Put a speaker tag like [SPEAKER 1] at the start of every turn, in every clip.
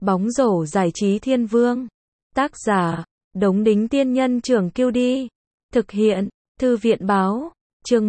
[SPEAKER 1] Bóng rổ giải trí thiên vương. Tác giả, Đống Đính Tiên Nhân Trưởng Kiêu Đi. Thực hiện, Thư viện Báo. Chương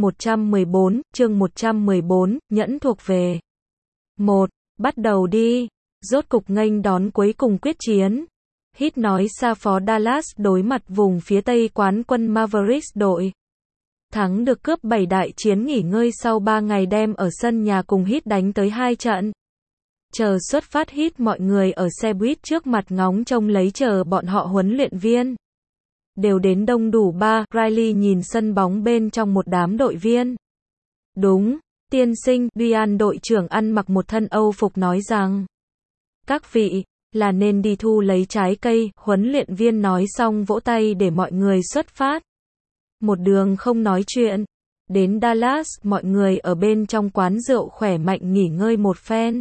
[SPEAKER 1] 114, nhẫn thuộc về. 1. Bắt đầu đi. Rốt cục nghênh đón cuối cùng quyết chiến. Heat nói xa phó Dallas đối mặt vùng phía Tây quán quân Mavericks đội. Thắng được cướp 7 đại chiến nghỉ ngơi sau 3 ngày đem ở sân nhà cùng Heat đánh tới 2 trận. Chờ xuất phát Heat mọi người ở xe buýt trước mặt ngóng trông lấy chờ bọn họ huấn luyện viên. Đều đến đông đủ ba, Riley nhìn sân bóng bên trong một đám đội viên. Đúng, tiên sinh, Dian đội trưởng ăn mặc một thân Âu phục nói rằng. Các vị, là nên đi thu lấy trái cây, huấn luyện viên nói xong vỗ tay để mọi người xuất phát. Một đường không nói chuyện. Đến Dallas, mọi người ở bên trong quán rượu khỏe mạnh nghỉ ngơi một phen.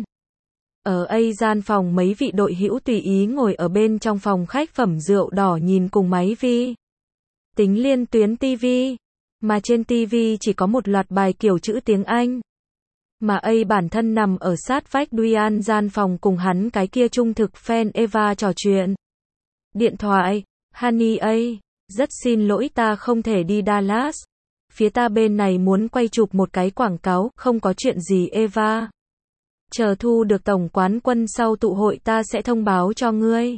[SPEAKER 1] Ở gian phòng mấy vị đội hữu tùy ý ngồi ở bên trong phòng khách phẩm rượu đỏ nhìn cùng máy vi tính liên tuyến TV. Mà trên TV chỉ có một loạt bài kiểu chữ tiếng Anh. Mà bản thân nằm ở sát vách Dian gian phòng cùng hắn cái kia trung thực fan Eva trò chuyện. Điện thoại, Honey rất xin lỗi ta không thể đi Dallas. Phía ta bên này muốn quay chụp một cái quảng cáo, không có chuyện gì Eva. Chờ thu được tổng quán quân sau tụ hội ta sẽ thông báo cho ngươi.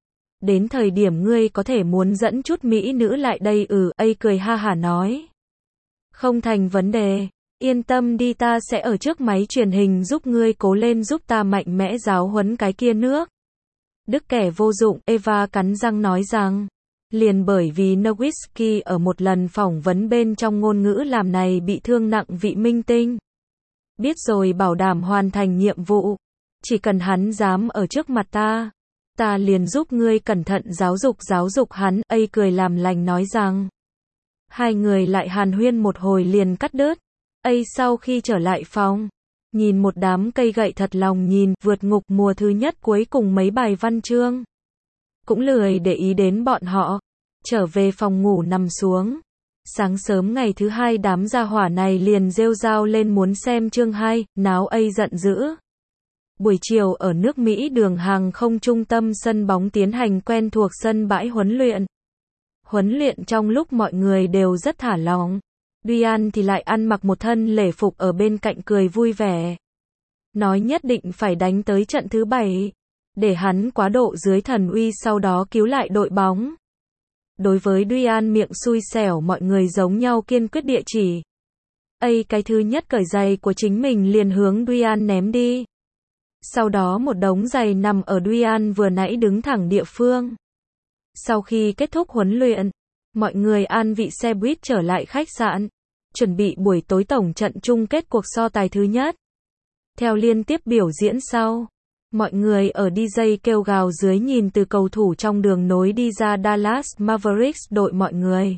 [SPEAKER 1] Đến thời điểm ngươi có thể muốn dẫn chút mỹ nữ lại đây cười ha hả nói. Không thành vấn đề, yên tâm đi ta sẽ ở trước máy truyền hình giúp ngươi cố lên giúp ta mạnh mẽ giáo huấn cái kia nước. Đức kẻ vô dụng, Eva cắn răng nói rằng. Liền bởi vì Nowitzki ở một lần phỏng vấn bên trong ngôn ngữ làm này bị thương nặng vị minh tinh. Biết rồi bảo đảm hoàn thành nhiệm vụ. Chỉ cần hắn dám ở trước mặt ta liền giúp ngươi cẩn thận giáo dục hắn. Cười làm lành nói rằng. Hai người lại hàn huyên một hồi liền cắt đứt. Sau khi trở lại phòng, nhìn một đám cây gậy thật lòng nhìn, vượt ngục mùa thứ nhất cuối cùng mấy bài văn chương. Cũng lười để ý đến bọn họ. Trở về phòng ngủ nằm xuống. Sáng sớm ngày thứ hai đám gia hỏa này liền rêu rao lên muốn xem chương 2, náo giận dữ. Buổi chiều ở nước Mỹ đường hàng không trung tâm sân bóng tiến hành quen thuộc sân bãi huấn luyện. Huấn luyện trong lúc mọi người đều rất thả lỏng. Dian thì lại ăn mặc một thân lễ phục ở bên cạnh cười vui vẻ. Nói nhất định phải đánh tới trận thứ 7. Để hắn quá độ dưới thần uy sau đó cứu lại đội bóng. Đối với Dian miệng xui xẻo mọi người giống nhau kiên quyết địa chỉ. Cái thứ nhất cởi giày của chính mình liền hướng Dian ném đi. Sau đó một đống giày nằm ở Dian vừa nãy đứng thẳng địa phương. Sau khi kết thúc huấn luyện, mọi người an vị xe buýt trở lại khách sạn. Chuẩn bị buổi tối tổng trận chung kết cuộc so tài thứ nhất. Theo liên tiếp biểu diễn sau. Mọi người ở DJ kêu gào dưới nhìn từ cầu thủ trong đường nối đi ra Dallas Mavericks đội mọi người.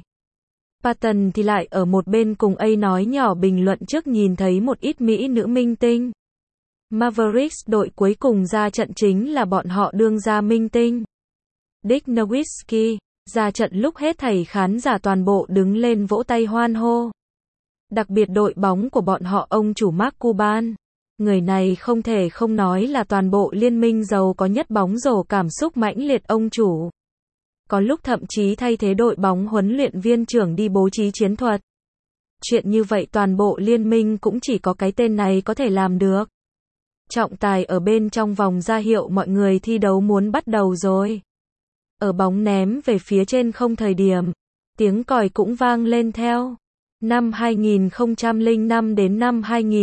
[SPEAKER 1] Patton thì lại ở một bên cùng nói nhỏ bình luận trước nhìn thấy một ít mỹ nữ minh tinh. Mavericks đội cuối cùng ra trận chính là bọn họ đương gia minh tinh. Dirk Nowitzki, ra trận lúc hết thảy khán giả toàn bộ đứng lên vỗ tay hoan hô. Đặc biệt đội bóng của bọn họ ông chủ Mark Cuban. Người này không thể không nói là toàn bộ liên minh giàu có nhất bóng rổ cảm xúc mãnh liệt ông chủ. Có lúc thậm chí thay thế đội bóng huấn luyện viên trưởng đi bố trí chiến thuật. Chuyện như vậy toàn bộ liên minh cũng chỉ có cái tên này có thể làm được. Trọng tài ở bên trong vòng ra hiệu mọi người thi đấu muốn bắt đầu rồi. Ở bóng ném về phía trên không thời điểm. Tiếng còi cũng vang lên theo. Năm 2005 đến năm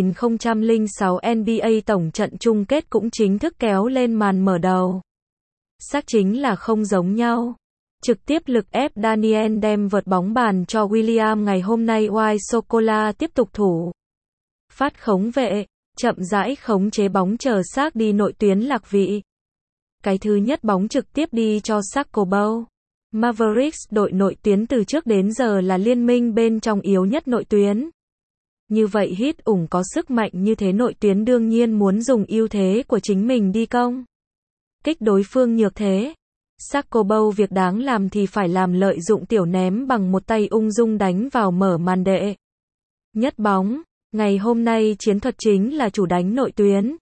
[SPEAKER 1] 2006 NBA tổng trận chung kết cũng chính thức kéo lên màn mở đầu. Xác chính là không giống nhau. Trực tiếp lực ép Daniel đem vợt bóng bàn cho William ngày hôm nay White Sokola tiếp tục thủ. Phát khống vệ, chậm rãi khống chế bóng chờ xác đi nội tuyến lạc vị. Cái thứ nhất bóng trực tiếp đi cho Sakobo. Mavericks đội nội tuyến từ trước đến giờ là liên minh bên trong yếu nhất nội tuyến. Như vậy Heat có sức mạnh như thế nội tuyến đương nhiên muốn dùng ưu thế của chính mình đi công kích đối phương nhược thế. Sakobo việc đáng làm thì phải làm lợi dụng tiểu ném bằng một tay ung dung đánh vào mở màn đệ nhất bóng. Ngày hôm nay chiến thuật chính là chủ đánh nội tuyến.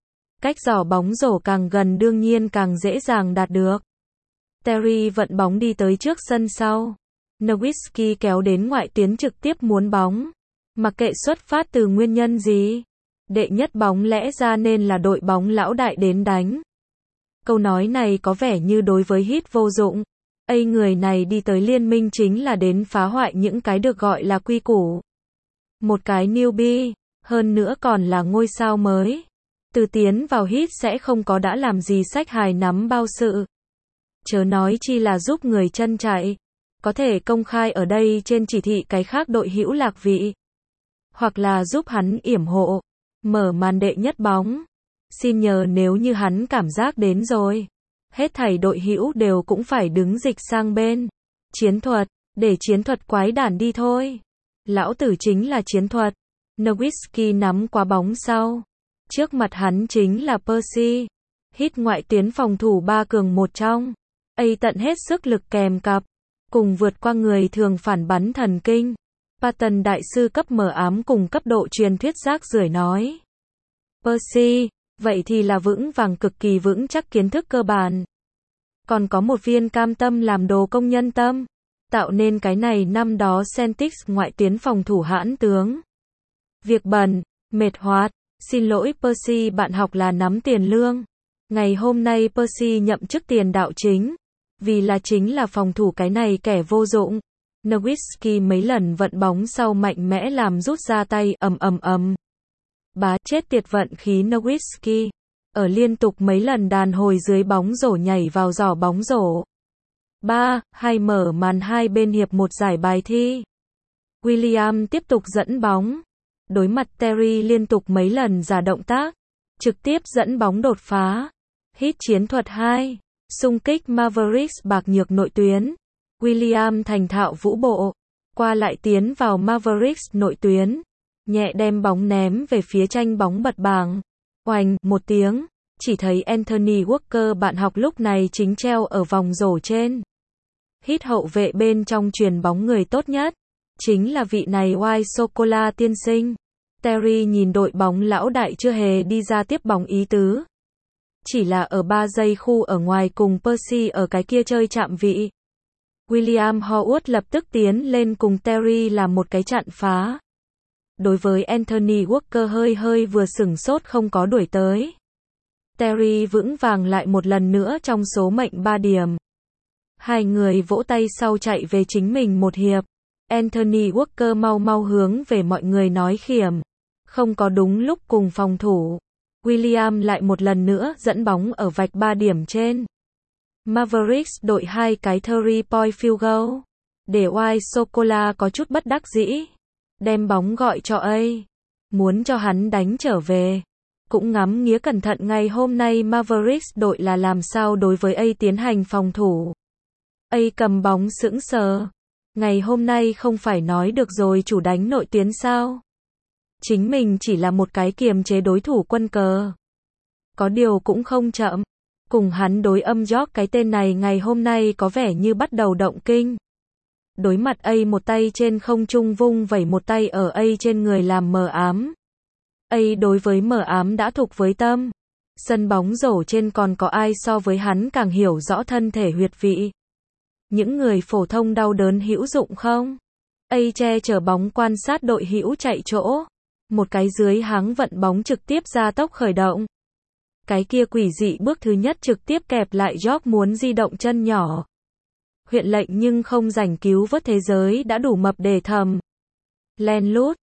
[SPEAKER 1] Cách giỏ bóng rổ càng gần đương nhiên càng dễ dàng đạt được. Terry vận bóng đi tới trước sân sau. Nowitzki kéo đến ngoại tuyến trực tiếp muốn bóng. Mặc kệ xuất phát từ nguyên nhân gì. Đệ nhất bóng lẽ ra nên là đội bóng lão đại đến đánh. Câu nói này có vẻ như đối với Heat vô dụng. Người này đi tới liên minh chính là đến phá hoại những cái được gọi là quy củ. Một cái newbie, hơn nữa còn là ngôi sao mới. Từ tiến vào Heat sẽ không có đã làm gì xách hài nắm bao sự. Chớ nói chi là giúp người chân chạy. Có thể công khai ở đây trên chỉ thị cái khác đội hữu lạc vị. Hoặc là giúp hắn yểm hộ. Mở màn đệ nhất bóng. Xin nhờ nếu như hắn cảm giác đến rồi. Hết thảy đội hữu đều cũng phải đứng dịch sang bên. Chiến thuật, để chiến thuật quái đản đi thôi. Lão tử chính là chiến thuật. Nowitzki nắm qua bóng sau. Trước mặt hắn chính là Percy. Heat ngoại tuyến phòng thủ 3 cường 1 trong. Tận hết sức lực kèm cặp. Cùng vượt qua người thường phản bắn thần kinh. Patton đại sư cấp mờ ám cùng cấp độ truyền thuyết rác rưởi nói. Percy, vậy thì là vững vàng cực kỳ vững chắc kiến thức cơ bản. Còn có một viên cam tâm làm đồ công nhân tâm. Tạo nên cái này năm đó Celtics ngoại tuyến phòng thủ hãn tướng. Việc bẩn, mệt hoạt, xin lỗi Percy bạn học là nắm tiền lương. Ngày hôm nay Percy nhậm chức tiền đạo chính. Vì là chính là phòng thủ cái này kẻ vô dụng. Nowitzki mấy lần vận bóng sau mạnh mẽ làm rút ra tay ầm. Bá chết tiệt vận khí Nowitzki. Ở liên tục mấy lần đàn hồi dưới bóng rổ nhảy vào giỏ bóng rổ. 3-2 mở màn hai bên hiệp một giải bài thi. William tiếp tục dẫn bóng. Đối mặt Terry liên tục mấy lần giả động tác. Trực tiếp dẫn bóng đột phá. Hit chiến thuật 2. Xung kích Mavericks bạc nhược nội tuyến. William thành thạo vũ bộ. Qua lại tiến vào Mavericks nội tuyến. Nhẹ đem bóng ném về phía tranh bóng bật bảng. Oành, một tiếng. Chỉ thấy Anthony Walker bạn học lúc này chính treo ở vòng rổ trên. Hit hậu vệ bên trong chuyền bóng người tốt nhất. Chính là vị này White Sô-cô-la tiên sinh. Terry nhìn đội bóng lão đại chưa hề đi ra tiếp bóng ý tứ. Chỉ là ở 3 giây khu ở ngoài cùng Percy ở cái kia chơi chạm vị. William Howard lập tức tiến lên cùng Terry làm một cái chặn phá. Đối với Anthony Walker hơi vừa sửng sốt không có đuổi tới. Terry vững vàng lại một lần nữa trong số mệnh 3 điểm. Hai người vỗ tay sau chạy về chính mình một hiệp. Anthony Walker mau hướng về mọi người nói khiểm. Không có đúng lúc cùng phòng thủ. William lại một lần nữa dẫn bóng ở vạch 3 điểm trên. Mavericks đội 2 cái 3-point field goal. Để White Sô-cô-la có chút bất đắc dĩ. Đem bóng gọi cho A. Muốn cho hắn đánh trở về. Cũng ngắm nghía cẩn thận ngày hôm nay Mavericks đội là làm sao đối với A tiến hành phòng thủ. A cầm bóng sững sờ. Ngày hôm nay không phải nói được rồi chủ đánh nội tuyến sao? Chính mình chỉ là một cái kiềm chế đối thủ quân cờ. Có điều cũng không chậm. Cùng hắn đối âm York cái tên này ngày hôm nay có vẻ như bắt đầu động kinh. Đối mặt A một tay trên không trung vung vẩy một tay ở A trên người làm mờ ám. A đối với mờ ám đã thuộc với tâm. Sân bóng rổ trên còn có ai so với hắn càng hiểu rõ thân thể huyệt vị. Những người phổ thông đau đớn hữu dụng không? A che chở bóng quan sát đội hữu chạy chỗ. Một cái dưới háng vận bóng trực tiếp ra tốc khởi động. Cái kia quỷ dị bước thứ nhất trực tiếp kẹp lại York muốn di động chân nhỏ. Huyện lệnh nhưng không rảnh cứu vớt thế giới đã đủ mập để thầm. Len lút,